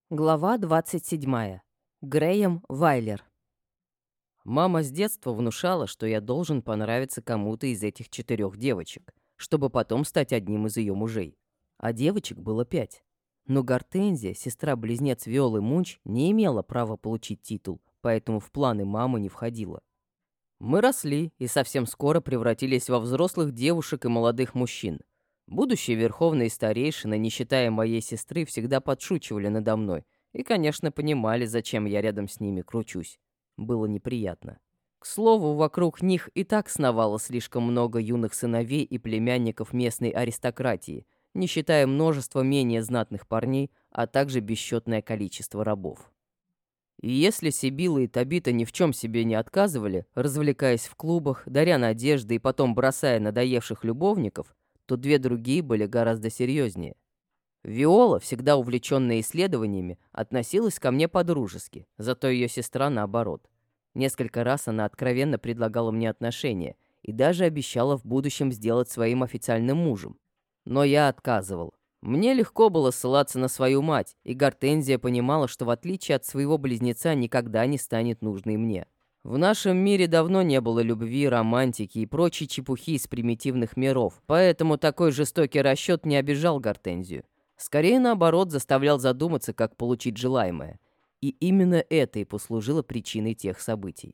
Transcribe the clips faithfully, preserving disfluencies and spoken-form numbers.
Глава двадцать седьмая. Грэем Вайлер. Мама с детства внушала, что я должен понравиться кому-то из этих четырех девочек, чтобы потом стать одним из ее мужей. А девочек было пять. Но Гортензия, сестра-близнец Виолы Мунч, не имела права получить титул, поэтому в планы мамы не входила. Мы росли и совсем скоро превратились во взрослых девушек и молодых мужчин. Будущие верховные старейшины, не считая моей сестры, всегда подшучивали надо мной и, конечно, понимали, зачем я рядом с ними кручусь. Было неприятно. К слову, вокруг них и так сновало слишком много юных сыновей и племянников местной аристократии, не считая множества менее знатных парней, а также бесчетное количество рабов. И если Сибила и Табита ни в чем себе не отказывали, развлекаясь в клубах, даря надежды и потом бросая надоевших любовников, то две другие были гораздо серьезнее. Виола, всегда увлеченная исследованиями, относилась ко мне по-дружески, зато ее сестра наоборот. Несколько раз она откровенно предлагала мне отношения и даже обещала в будущем сделать своим официальным мужем. Но я отказывал. Мне легко было ссылаться на свою мать, и Гортензия понимала, что в отличие от своего близнеца никогда не станет нужной мне. В нашем мире давно не было любви, романтики и прочей чепухи из примитивных миров, поэтому такой жестокий расчет не обижал Гортензию. Скорее, наоборот, заставлял задуматься, как получить желаемое. И именно это и послужило причиной тех событий.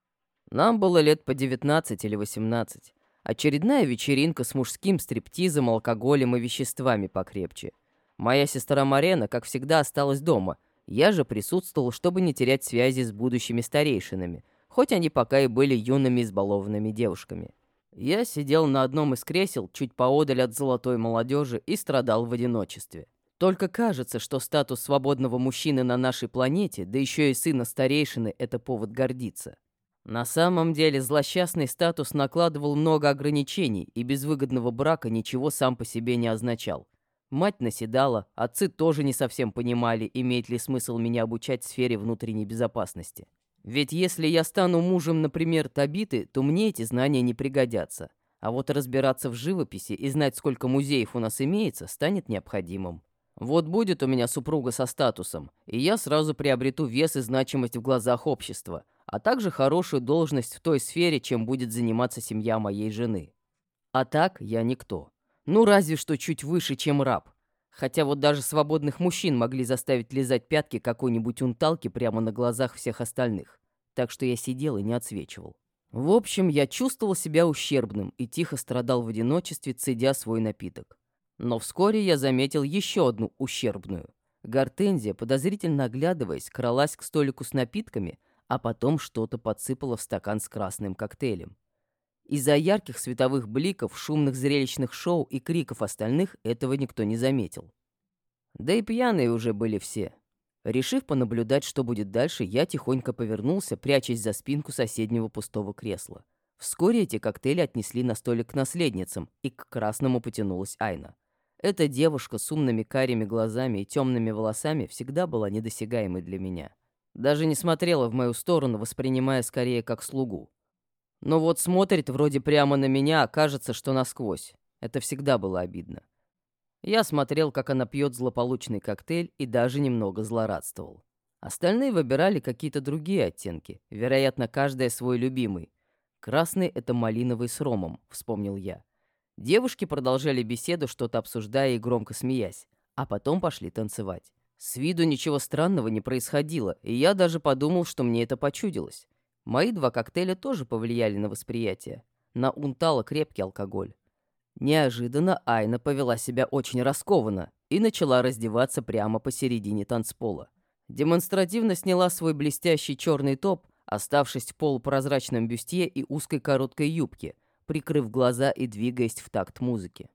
Нам было лет по девятнадцать или восемнадцать. Очередная вечеринка с мужским стриптизом, алкоголем и веществами покрепче. Моя сестра Марена, как всегда, осталась дома. Я же присутствовал, чтобы не терять связи с будущими старейшинами, хоть они пока и были юными избалованными девушками. Я сидел на одном из кресел, чуть поодаль от золотой молодежи, и страдал в одиночестве. Только кажется, что статус свободного мужчины на нашей планете, да еще и сына старейшины, это повод гордиться. На самом деле злосчастный статус накладывал много ограничений, и без выгодного брака ничего сам по себе не означал. Мать наседала, отцы тоже не совсем понимали, имеет ли смысл меня обучать в сфере внутренней безопасности. Ведь если я стану мужем, например, Табиты, то мне эти знания не пригодятся. А вот разбираться в живописи и знать, сколько музеев у нас имеется, станет необходимым. Вот будет у меня супруга со статусом, и я сразу приобрету вес и значимость в глазах общества, а также хорошую должность в той сфере, чем будет заниматься семья моей жены. А так я никто. Ну, разве что чуть выше, чем раб. Хотя вот даже свободных мужчин могли заставить лизать пятки какой-нибудь унталки прямо на глазах всех остальных. Так что я сидел и не отсвечивал. В общем, я чувствовал себя ущербным и тихо страдал в одиночестве, цедя свой напиток. Но вскоре я заметил еще одну ущербную. Гортензия, подозрительно оглядываясь, кралась к столику с напитками, а потом что-то подсыпала в стакан с красным коктейлем. Из-за ярких световых бликов, шумных зрелищных шоу и криков остальных этого никто не заметил. Да и пьяные уже были все. Решив понаблюдать, что будет дальше, я тихонько повернулся, прячась за спинку соседнего пустого кресла. Вскоре эти коктейли отнесли на столик к наследницам, и к красному потянулась Айна. Эта девушка с умными карими глазами и темными волосами всегда была недосягаемой для меня. Даже не смотрела в мою сторону, воспринимая скорее как слугу. Но вот смотрит вроде прямо на меня, а кажется, что насквозь. Это всегда было обидно. Я смотрел, как она пьет злополучный коктейль, и даже немного злорадствовал. Остальные выбирали какие-то другие оттенки, вероятно, каждая свой любимый. Красный — это малиновый с ромом, вспомнил я. Девушки продолжали беседу, что-то обсуждая и громко смеясь, а потом пошли танцевать. С виду ничего странного не происходило, и я даже подумал, что мне это почудилось. Мои два коктейля тоже повлияли на восприятие. На унтала крепкий алкоголь. Неожиданно Айна повела себя очень раскованно и начала раздеваться прямо посередине танцпола. Демонстративно сняла свой блестящий черный топ, оставшись в полупрозрачном бюстье и узкой короткой юбке, прикрыв глаза и двигаясь в такт музыки.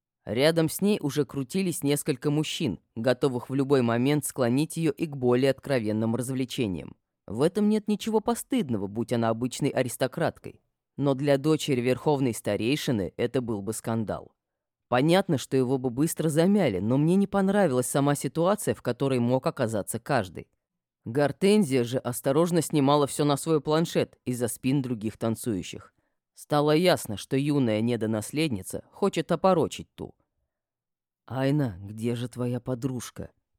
Рядом с ней уже крутились несколько мужчин, готовых в любой момент склонить ее и к более откровенным развлечениям. В этом нет ничего постыдного, будь она обычной аристократкой. Но для дочери верховной старейшины это был бы скандал. Понятно, что его бы быстро замяли, но мне не понравилась сама ситуация, в которой мог оказаться каждый. Гортензия же осторожно снимала все на свой планшет из-за спин других танцующих. Стало ясно, что юная недонаследница хочет опорочить ту. «Айна, где же твоя подружка?» —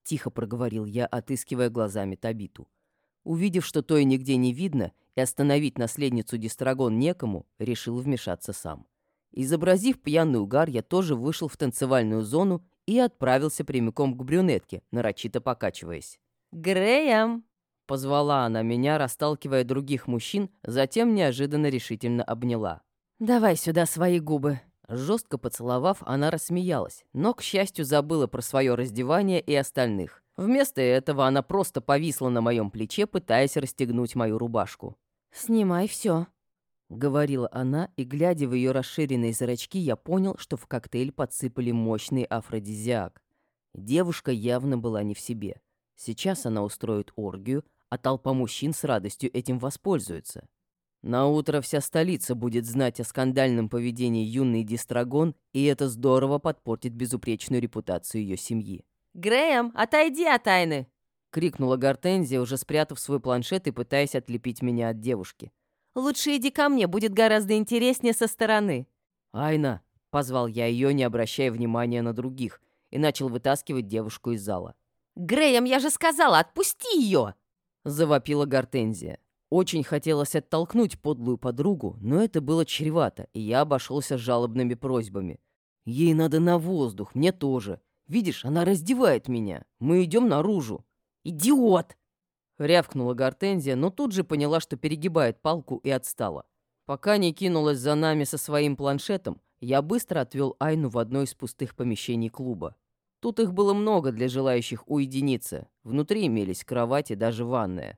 тихо проговорил я, отыскивая глазами Табиту. Увидев, что той нигде не видно, и остановить наследницу Дистрагон некому, решил вмешаться сам. Изобразив пьяный угар, я тоже вышел в танцевальную зону и отправился прямиком к брюнетке, нарочито покачиваясь. «Грэм!» — позвала она меня, расталкивая других мужчин, затем неожиданно решительно обняла. «Давай сюда свои губы!» Жестко поцеловав, она рассмеялась, но, к счастью, забыла про свое раздевание и остальных. Вместо этого она просто повисла на моем плече, пытаясь расстегнуть мою рубашку. «Снимай все», — говорила она, и, глядя в ее расширенные зрачки, я понял, что в коктейль подсыпали мощный афродизиак. Девушка явно была не в себе. Сейчас она устроит оргию, а толпа мужчин с радостью этим воспользуется. Наутро вся столица будет знать о скандальном поведении юной Дистрагон, и это здорово подпортит безупречную репутацию ее семьи. «Грэм, отойди от Айны!» — крикнула Гортензия, уже спрятав свой планшет и пытаясь отлепить меня от девушки. «Лучше иди ко мне, будет гораздо интереснее со стороны». «Айна!» — позвал я ее, не обращая внимания на других, и начал вытаскивать девушку из зала. «Грэм, я же сказала, отпусти ее!» — завопила Гортензия. Очень хотелось оттолкнуть подлую подругу, но это было чревато, и я обошелся жалобными просьбами. «Ей надо на воздух, мне тоже. Видишь, она раздевает меня. Мы идем наружу». «Идиот!» — рявкнула Гортензия, но тут же поняла, что перегибает палку, и отстала. Пока не кинулась за нами со своим планшетом, я быстро отвел Айну в одно из пустых помещений клуба. Тут их было много для желающих уединиться. Внутри имелись кровать и даже ванная.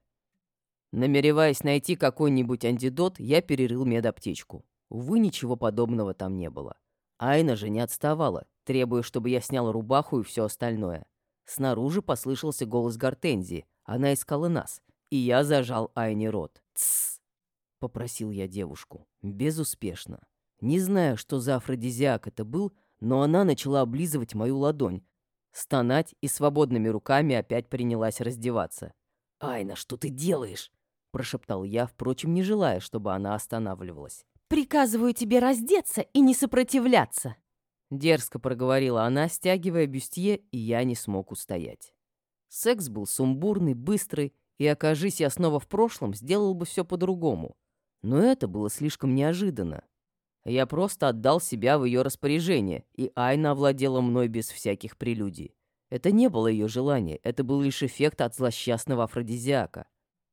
Намереваясь найти какой-нибудь антидот, я перерыл медаптечку. Увы, ничего подобного там не было. Айна же не отставала, требуя, чтобы я снял рубаху и все остальное. Снаружи послышался голос Гортензии. Она искала нас, и я зажал Айне рот. «Тссс!» — попросил я девушку. Безуспешно. Не знаю, что за афродизиак это был, но она начала облизывать мою ладонь, стонать и свободными руками опять принялась раздеваться. «Айна, что ты делаешь?» — прошептал я, впрочем, не желая, чтобы она останавливалась. «Приказываю тебе раздеться и не сопротивляться!» Дерзко проговорила она, стягивая бюстье, и я не смог устоять. Секс был сумбурный, быстрый, и, окажись я снова в прошлом, сделал бы все по-другому. Но это было слишком неожиданно. Я просто отдал себя в ее распоряжение, и Айна овладела мной без всяких прелюдий. Это не было ее желание, это был лишь эффект от злосчастного афродизиака.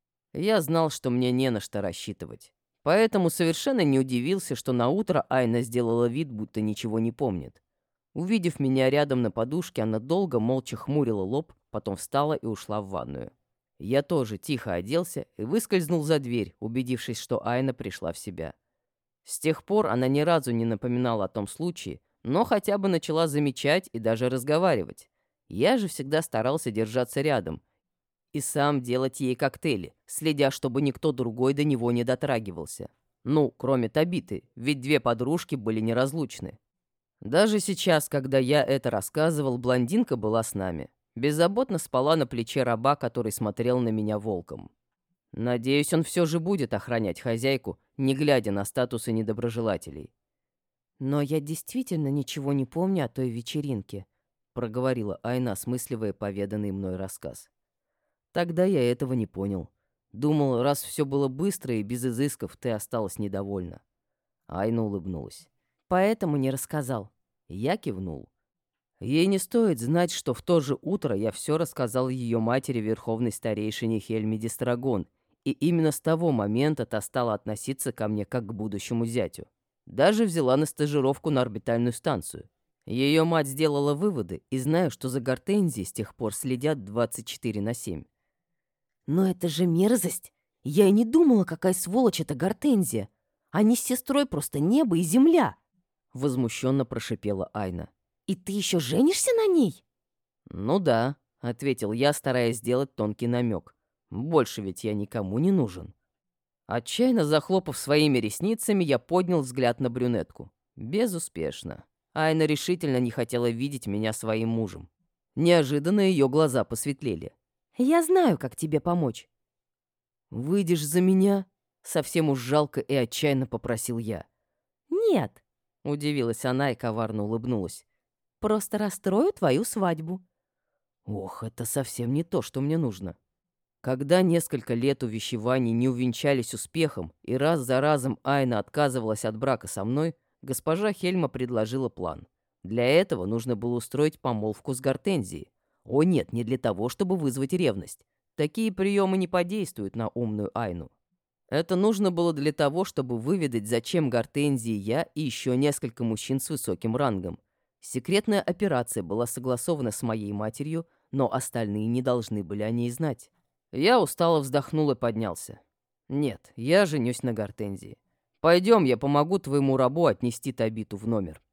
Я знал, что мне не на что рассчитывать. Поэтому совершенно не удивился, что наутро Айна сделала вид, будто ничего не помнит. Увидев меня рядом на подушке, она долго молча хмурила лоб, потом встала и ушла в ванную. Я тоже тихо оделся и выскользнул за дверь, убедившись, что Айна пришла в себя. С тех пор она ни разу не напоминала о том случае, но хотя бы начала замечать и даже разговаривать. Я же всегда старался держаться рядом и сам делать ей коктейли, следя, чтобы никто другой до него не дотрагивался. Ну, кроме Табиты, ведь две подружки были неразлучны. Даже сейчас, когда я это рассказывал, блондинка была с нами. Беззаботно спала на плече раба, который смотрел на меня волком. Надеюсь, он все же будет охранять хозяйку, не глядя на статусы недоброжелателей. «Но я действительно ничего не помню о той вечеринке», — проговорила Айна, осмысливая поведанный мной рассказ. Тогда я этого не понял. Думал, раз все было быстро и без изысков, ты осталась недовольна. Айна улыбнулась. Поэтому не рассказал. Я кивнул. Ей не стоит знать, что в то же утро я все рассказал ее матери, верховной старейшине Хельме Дистрагон, и именно с того момента та стала относиться ко мне как к будущему зятю. Даже взяла на стажировку на орбитальную станцию. Ее мать сделала выводы, и знаю, что за Гортензией с тех пор следят двадцать четыре на семь. «Но это же мерзость! Я и не думала, какая сволочь эта Гортензия! Они с сестрой просто небо и земля!» Возмущенно прошипела Айна. «И ты еще женишься на ней?» «Ну да», — ответил я, стараясь сделать тонкий намек. «Больше ведь я никому не нужен». Отчаянно захлопав своими ресницами, я поднял взгляд на брюнетку. Безуспешно. Айна решительно не хотела видеть меня своим мужем. Неожиданно ее глаза посветлели. «Я знаю, как тебе помочь». «Выйдешь за меня?» — совсем уж жалко и отчаянно попросил я. «Нет», — удивилась она и коварно улыбнулась. «Просто расстрою твою свадьбу». Ох, это совсем не то, что мне нужно. Когда несколько лет увещеваний не увенчались успехом, и раз за разом Айна отказывалась от брака со мной, госпожа Хельма предложила план. Для этого нужно было устроить помолвку с Гортензией. О нет, не для того, чтобы вызвать ревность. Такие приемы не подействуют на умную Айну. Это нужно было для того, чтобы выведать, зачем Гортензии я и еще несколько мужчин с высоким рангом. Секретная операция была согласована с моей матерью, но остальные не должны были о ней знать. Я устало вздохнул и поднялся. «Нет, я женюсь на Гортензии. Пойдем, я помогу твоему рабу отнести Табиту в номер».